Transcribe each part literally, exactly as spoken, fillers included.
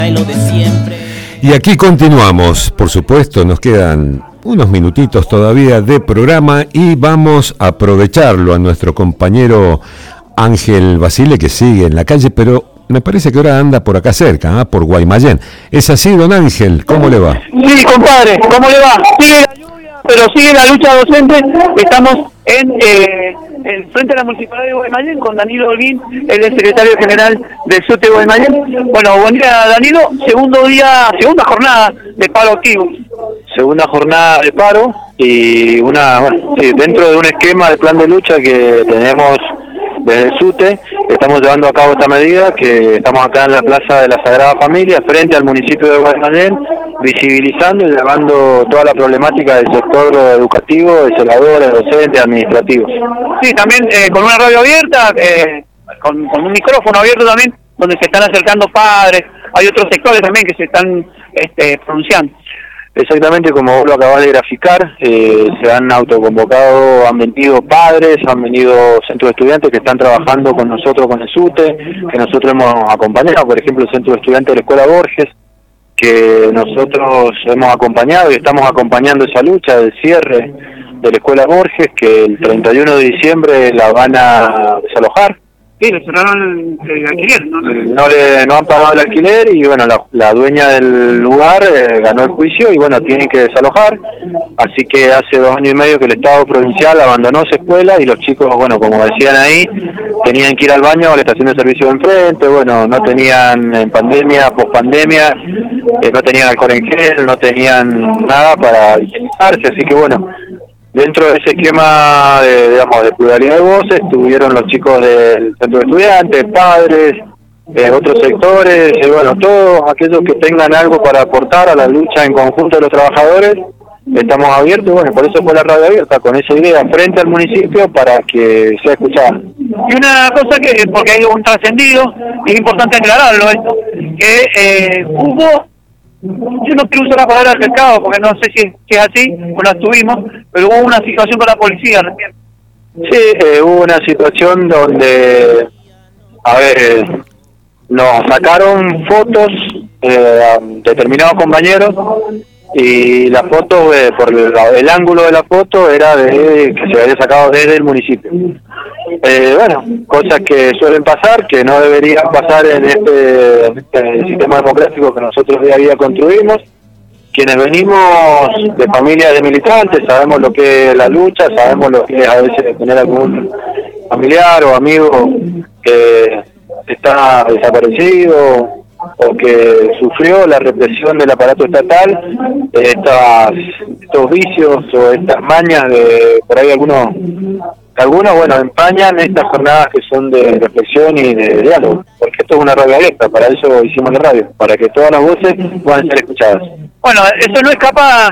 Y aquí continuamos, por supuesto, nos quedan unos minutitos todavía de programa y vamos a aprovecharlo a nuestro compañero Ángel Basile, que sigue en la calle, pero me parece que ahora anda por acá cerca, ¿eh? Por Guaymallén. ¿Es así, don Ángel? ¿Cómo le va? Sí, compadre, ¿cómo le va? Sigue la lluvia, pero sigue la lucha docente. Estamos en, eh, en frente a la Municipalidad de Guaymallén con Danilo Holguín, el secretario general del SUTE de Guaymallén. Bueno, buen día, Danilo. Segundo día, segunda jornada de paro activo. Segunda jornada de paro y una, bueno, sí, dentro de un esquema de plan de lucha que tenemos desde el SUTE, estamos llevando a cabo esta medida, que estamos acá en la Plaza de la Sagrada Familia, frente al municipio de Guaymallén, visibilizando y llevando toda la problemática del sector educativo, de celadores, docentes, administrativos. Sí, también eh, con una radio abierta, eh, con, con un micrófono abierto también, donde se están acercando padres, hay otros sectores también que se están este, pronunciando. Exactamente como vos lo acabás de graficar, eh, se han autoconvocado, han venido padres, han venido centros de estudiantes que están trabajando con nosotros, con el SUTE, que nosotros hemos acompañado, por ejemplo, el centro de estudiantes de la Escuela Borges, que nosotros hemos acompañado y estamos acompañando esa lucha del cierre de la Escuela Borges, que el treinta y uno de diciembre la van a desalojar. Sí, le cerraron el, el alquiler, ¿no? No, le, no han pagado el alquiler y bueno, la, la dueña del lugar eh, ganó el juicio y bueno, tienen que desalojar. Así que hace dos años y medio que el Estado provincial abandonó esa escuela y los chicos, bueno, como decían ahí, tenían que ir al baño a la estación de servicio de enfrente, bueno, no tenían en pandemia, pospandemia, eh, no tenían alcohol en gel, no tenían nada para higienizarse, así que bueno, dentro de ese esquema de, digamos, de pluralidad de voces, estuvieron los chicos del centro de estudiantes, padres, eh, otros sectores, y bueno, todos aquellos que tengan algo para aportar a la lucha en conjunto de los trabajadores, estamos abiertos, bueno, por eso fue la radio abierta, con esa idea, frente al municipio para que sea escuchada. Y una cosa que, porque hay un trascendido, es importante aclararlo esto, que eh, hubo, yo no quiero usar la palabra altercado porque no sé si, si es así o la tuvimos, pero hubo una situación con la policía recién. Sí, eh, hubo una situación donde, a ver, eh, nos sacaron fotos eh, a determinados compañeros y la foto, eh, por el, el ángulo de la foto era de que se había sacado desde el municipio. Eh, bueno, cosas que suelen pasar, que no deberían pasar en este, en este sistema democrático que nosotros día a día construimos. Quienes venimos de familias de militantes sabemos lo que es la lucha, sabemos lo que es a veces tener algún familiar o amigo que está desaparecido o que sufrió la represión del aparato estatal, estas, estos vicios o estas mañas de, por ahí algunos, algunos, bueno, empañan estas jornadas que son de reflexión y de diálogo, porque esto es una radio abierta, para eso hicimos la radio, para que todas las voces puedan ser escuchadas. Bueno, eso no escapa,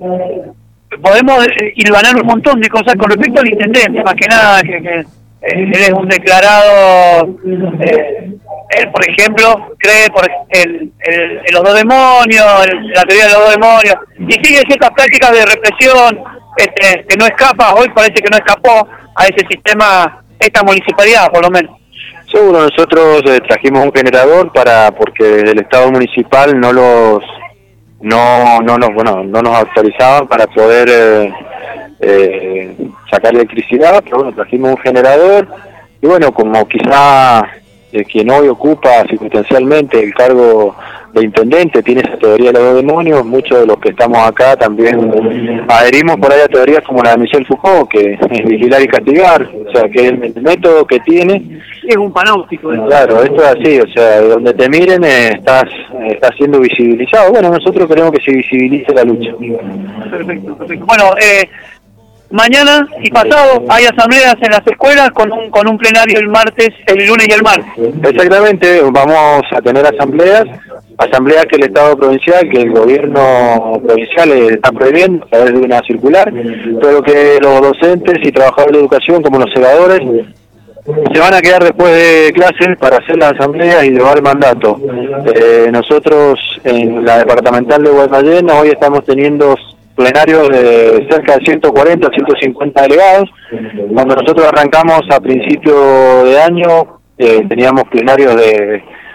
podemos hilvanar un montón de cosas con respecto al intendente, más que nada, que, que él es un declarado, eh, él por ejemplo cree por el, el, el los dos demonios, el, la teoría de los dos demonios, y sigue ciertas prácticas de represión, este, que no escapa, hoy parece que no escapó a ese sistema, esta municipalidad por lo menos. Seguro, nosotros eh, trajimos un generador para, porque desde el Estado municipal no los, no, no nos, bueno, no nos autorizaban para poder eh, eh, sacar electricidad, pero bueno, trajimos un generador y bueno, como quizá eh, quien hoy ocupa circunstancialmente el cargo de intendente tiene esa teoría de los demonios, muchos de los que estamos acá también adherimos por ahí a teorías como la de Michel Foucault, que es vigilar y castigar, o sea, que el, el método que tiene es un panóptico. ¿eh? Claro, esto es así, o sea, donde te miren eh, estás, eh, estás siendo visibilizado. Bueno, nosotros queremos que se visibilice la lucha. Perfecto, perfecto. Bueno, eh, mañana y pasado hay asambleas en las escuelas con un con un plenario el martes, el lunes y el martes. Exactamente, vamos a tener asambleas, asambleas que el Estado provincial, que el gobierno provincial está prohibiendo a través de una circular, pero que los docentes y trabajadores de educación, como los celadores, se van a quedar después de clases para hacer las asambleas y llevar el mandato. Eh, nosotros en la departamental de Guaymallén hoy estamos teniendo plenarios de cerca de ciento cuarenta, ciento cincuenta delegados. Cuando nosotros arrancamos a principio de año, eh, teníamos plenarios de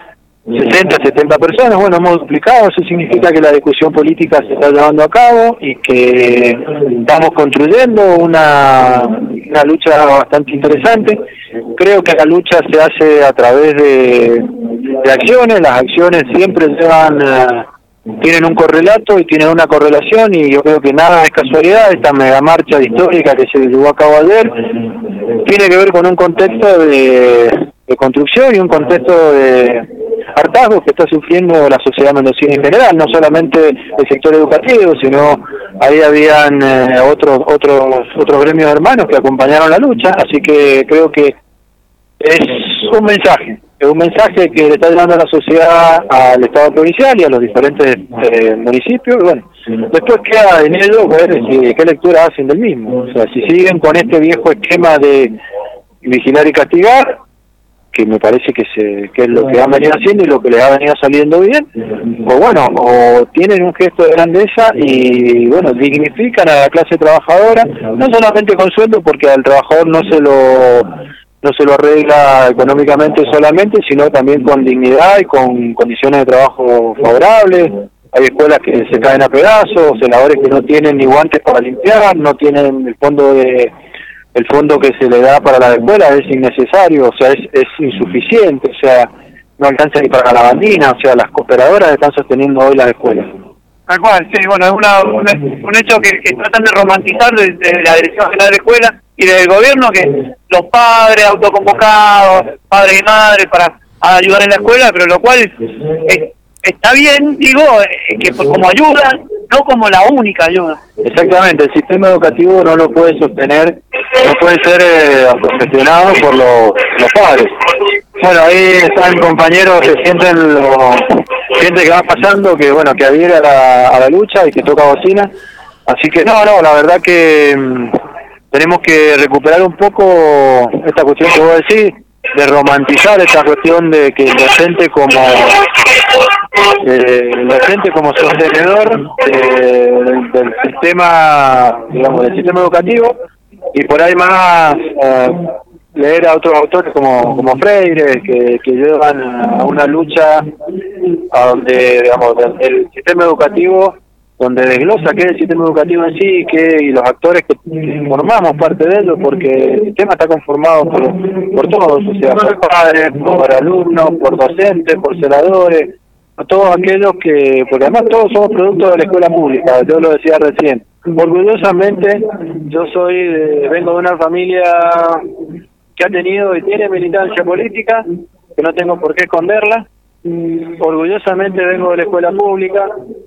sesenta, setenta personas. Bueno, hemos duplicado, eso significa que la discusión política se está llevando a cabo y que estamos construyendo una, una lucha bastante interesante. Creo que la lucha se hace a través de, de acciones, las acciones siempre llevan, uh, tienen un correlato y tienen una correlación, y yo creo que nada es casualidad. Esta mega marcha histórica que se llevó a cabo ayer tiene que ver con un contexto de, de construcción y un contexto de hartazgo que está sufriendo la sociedad mendocina en general, no solamente el sector educativo, sino ahí habían eh, otros otros otros gremios hermanos que acompañaron la lucha, así que creo que es un mensaje, es un mensaje que le está dando a la sociedad, al Estado provincial y a los diferentes eh, municipios, y bueno, después queda en ello ver si, qué lectura hacen del mismo, o sea, si siguen con este viejo esquema de vigilar y castigar, que me parece que se que es lo que han venido haciendo y lo que les ha venido saliendo bien, o bueno, o tienen un gesto de grandeza y bueno, dignifican a la clase trabajadora, no solamente con sueldo, porque al trabajador no se lo no se lo arregla económicamente solamente, sino también con dignidad y con condiciones de trabajo favorables. Hay escuelas que se caen a pedazos, celadores que no tienen ni guantes para limpiar, no tienen el fondo de el fondo que se le da para la escuela, es innecesario, o sea, es, es insuficiente, o sea, no alcanza ni para la lavandina, o sea, las cooperadoras están sosteniendo hoy las escuelas. Tal cual, sí, bueno, es una, un, un hecho que, que tratan de romantizar desde la Dirección General de Escuela y del gobierno, que los padres autoconvocados, padres y madres para ayudar en la escuela, pero lo cual es, está bien, digo, que como ayuda, no como la única ayuda. Exactamente, el sistema educativo no lo puede sostener, no puede ser eh, gestionado por los, los padres. Bueno, ahí están compañeros que sienten lo, gente que va pasando, que bueno, que adhiere a la, a la lucha y que toca bocina. Así que no, no, la verdad que mmm, tenemos que recuperar un poco esta cuestión que vos decís, de romantizar esta cuestión de que el docente como eh, el docente como sostenedor eh, del, del sistema, digamos, del sistema educativo, y por ahí más eh, leer a otros autores como como Freire, que, que llevan a una lucha a donde, digamos, el sistema educativo, donde desglosa qué es el sistema educativo en sí, que y los actores que formamos parte de ello, porque el sistema está conformado por, por todos, o sea, por padres, por alumnos, por docentes, por celadores, por todos aquellos que, porque además todos somos productos de la escuela pública, yo lo decía recién. Orgullosamente, yo soy de, vengo de una familia que ha tenido y tiene militancia política, que no tengo por qué esconderla. Orgullosamente vengo de la escuela pública,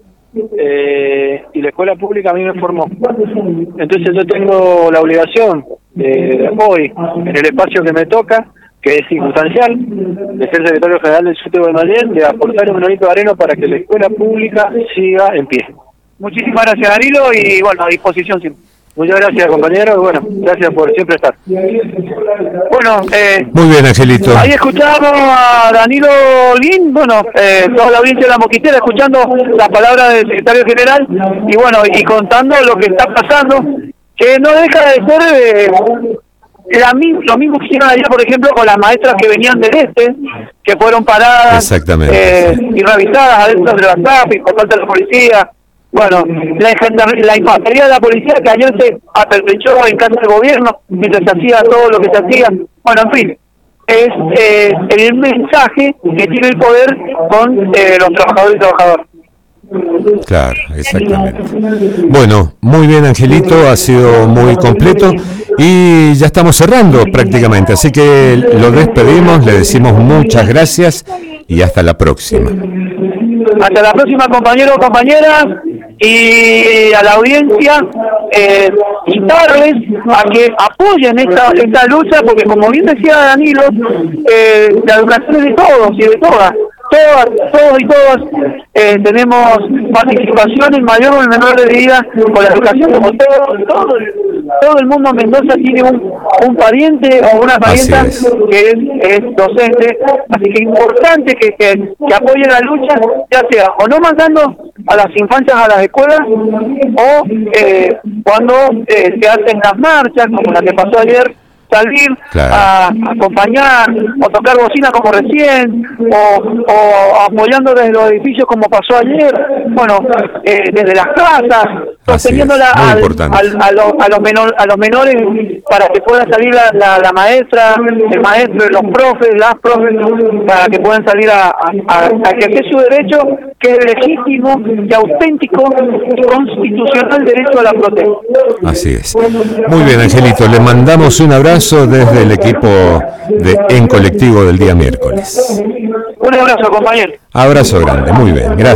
eh, y la escuela pública a mí me formó. Entonces yo tengo la obligación de hoy, en el espacio que me toca, que es circunstancial, de ser secretario general del S U T E de Madrid, de aportar un granito de arena para que la escuela pública siga en pie. Muchísimas gracias, Danilo, y bueno, a disposición siempre. Muchas gracias, compañero, y bueno, gracias por siempre estar. Bueno, eh, muy bien, Angelito. Ahí escuchamos a Danilo Holguín, bueno, eh, toda la audiencia de La Mosquitera escuchando las palabras del secretario general, y bueno, y contando lo que está pasando, que no deja de ser eh, la, lo mismo que hicieron ayer, por ejemplo, con las maestras que venían del este, que fueron paradas eh, y revisadas adentro de la S A P y por parte de la policía. Bueno, la, la infantería de la policía que ayer se apertrechó en casa del gobierno mientras se hacía todo lo que se hacía. Bueno, en fin, es eh, el mensaje que tiene el poder con eh, los trabajadores y trabajadoras. Claro, exactamente. Bueno, muy bien, Angelito, ha sido muy completo y ya estamos cerrando prácticamente, así que lo despedimos, le decimos muchas gracias y hasta la próxima. Hasta la próxima, compañeros, compañeras, y a la audiencia, eh, invitarles a que apoyen esta esta lucha, porque como bien decía Danilo, eh, la educación es de todos y de todas. Todas, todos y todas eh, tenemos participación en mayor o en menor medida con la educación, como todo, todo, todo el mundo en Mendoza tiene un, un pariente o una parienta que es, es docente, así que es importante que, que, que apoyen la lucha, ya sea o no mandando a las infancias a las escuelas, o eh, cuando eh, se hacen las marchas, como la que pasó ayer, salir claro. a, a acompañar o tocar bocina como recién o, o apoyando desde los edificios como pasó ayer, bueno, eh, desde las casas, sosteniéndola al, al, a, lo, a, los menor, a los menores para que pueda salir la, la, la maestra, el maestro, los profes, las profes, para que puedan salir a, a, a, a ejercer su derecho, que es legítimo y auténtico y constitucional derecho a la protesta. Así es. Muy bien, Angelito, le mandamos un abrazo desde el equipo de En Colectivo del día miércoles. Un abrazo, compañero. Abrazo grande, muy bien, gracias.